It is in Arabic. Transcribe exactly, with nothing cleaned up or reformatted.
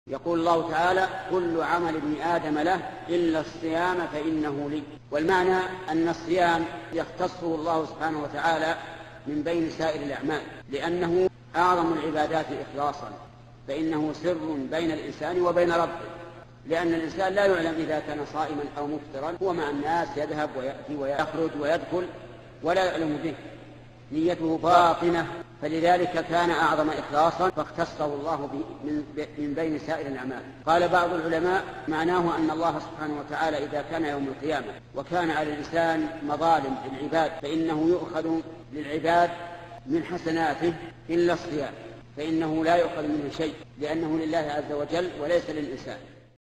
يقول الله تعالى: كل عمل ابن آدم له إلا الصيام فإنه لي. والمعنى أن الصيام يختصه الله سبحانه وتعالى من بين سائر الأعمال، لأنه أعظم العبادات إخلاصا، فإنه سر بين الإنسان وبين ربه، لأن الإنسان لا يعلم إذا كان صائما أو مفطرا، هو مع الناس يذهب ويأتي ويخرج ويدخل ولا يعلم به، نيته باطنة، فلذلك كان أعظم إخلاصا فاختصه الله من بين سائر الأعمال. قال بعض العلماء: معناه أن الله سبحانه وتعالى إذا كان يوم القيامة وكان على الإنسان مظالم للعباد فإنه يؤخذ للعباد من حسناته إلا الصيام، فإنه لا يؤخذ منه شيء، لأنه لله عز وجل وليس للإنسان.